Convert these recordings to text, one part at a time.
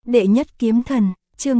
Đệ nhất kiếm thần, chương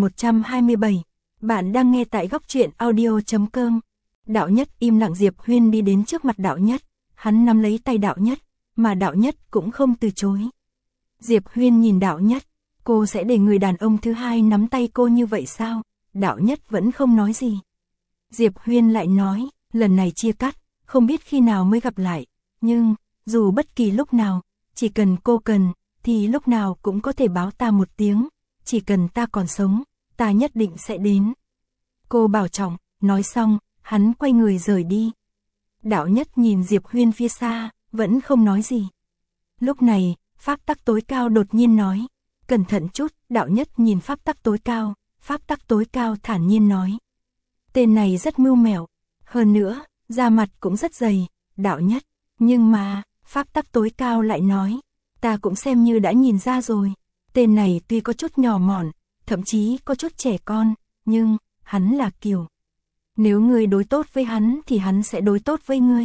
7127. Bạn đang nghe tại góc truyện audio.com. Đạo Nhất im lặng. Diệp Huyên đi đến trước mặt Đạo Nhất, hắn nắm lấy tay Đạo Nhất, mà Đạo Nhất cũng không từ chối. Diệp Huyên nhìn Đạo Nhất, cô sẽ để người đàn ông thứ hai nắm tay cô như vậy sao? Đạo Nhất vẫn không nói gì. Diệp Huyên lại nói, lần này chia cắt, không biết khi nào mới gặp lại, nhưng, dù bất kỳ lúc nào, chỉ cần cô cần, thì lúc nào cũng có thể báo ta một tiếng, chỉ cần ta còn sống, ta nhất định sẽ đến. Cô bảo trọng, nói xong, hắn quay người rời đi. Đạo Nhất nhìn Diệp Huyên phía xa, vẫn không nói gì. Lúc này, pháp tắc tối cao đột nhiên nói, cẩn thận chút. Đạo Nhất nhìn pháp tắc tối cao, pháp tắc tối cao thản nhiên nói. Tên này rất mưu mẹo, hơn nữa, da mặt cũng rất dày. Đạo Nhất, nhưng mà, pháp tắc tối cao lại nói, ta cũng xem như đã nhìn ra rồi. Tên này tuy có chút nhỏ mọn, thậm chí có chút trẻ con, nhưng, hắn là kiểu. Nếu ngươi đối tốt với hắn thì hắn sẽ đối tốt với ngươi.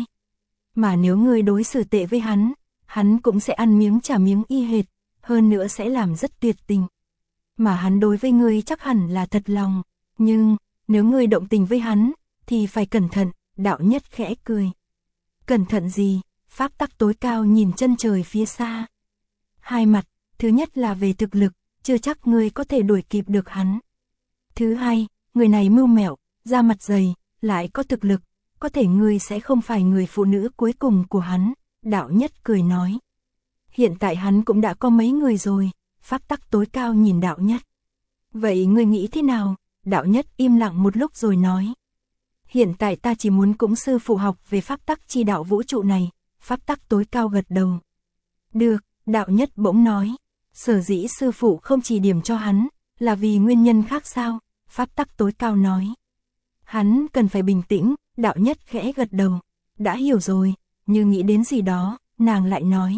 Mà nếu ngươi đối xử tệ với hắn cũng sẽ ăn miếng trả miếng y hệt, hơn nữa sẽ làm rất tuyệt tình. Mà hắn đối với ngươi chắc hẳn là thật lòng, nhưng, nếu ngươi động tình với hắn, thì phải cẩn thận. Đạo Nhất khẽ cười. Cẩn thận gì? Pháp tắc tối cao nhìn chân trời phía xa. Hai mặt, thứ nhất là về thực lực, chưa chắc ngươi có thể đuổi kịp được hắn. Thứ hai, người này mưu mẹo, da mặt dày, lại có thực lực, có thể ngươi sẽ không phải người phụ nữ cuối cùng của hắn. Đạo Nhất cười nói. Hiện tại hắn cũng đã có mấy người rồi. Pháp tắc tối cao nhìn Đạo Nhất. Vậy ngươi nghĩ thế nào? Đạo Nhất im lặng một lúc rồi nói. Hiện tại ta chỉ muốn cũng sư phụ học về pháp tắc chi đạo vũ trụ này. Pháp tắc tối cao gật đầu. Được, Đạo Nhất bỗng nói. Sở dĩ sư phụ không chỉ điểm cho hắn, là vì nguyên nhân khác sao? Pháp tắc tối cao nói. Hắn cần phải bình tĩnh. Đạo Nhất khẽ gật đầu. Đã hiểu rồi, như nghĩ đến gì đó, nàng lại nói.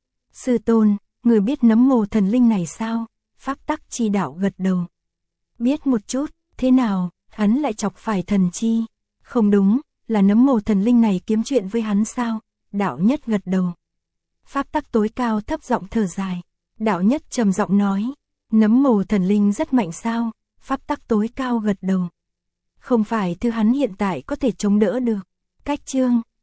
Sư tôn, người biết nấm mồ thần linh này sao? Pháp tắc chi đạo gật đầu. Biết một chút. Thế nào? Hắn lại chọc phải thần chi. Không đúng, là nấm mồ thần linh này kiếm chuyện với hắn sao? Đạo Nhất gật đầu. Pháp tắc tối cao thấp giọng thở dài. Đạo Nhất trầm giọng nói. Nấm mồ thần linh rất mạnh sao? Pháp tắc tối cao gật đầu. Không phải thứ hắn hiện tại có thể chống đỡ được. Cách chương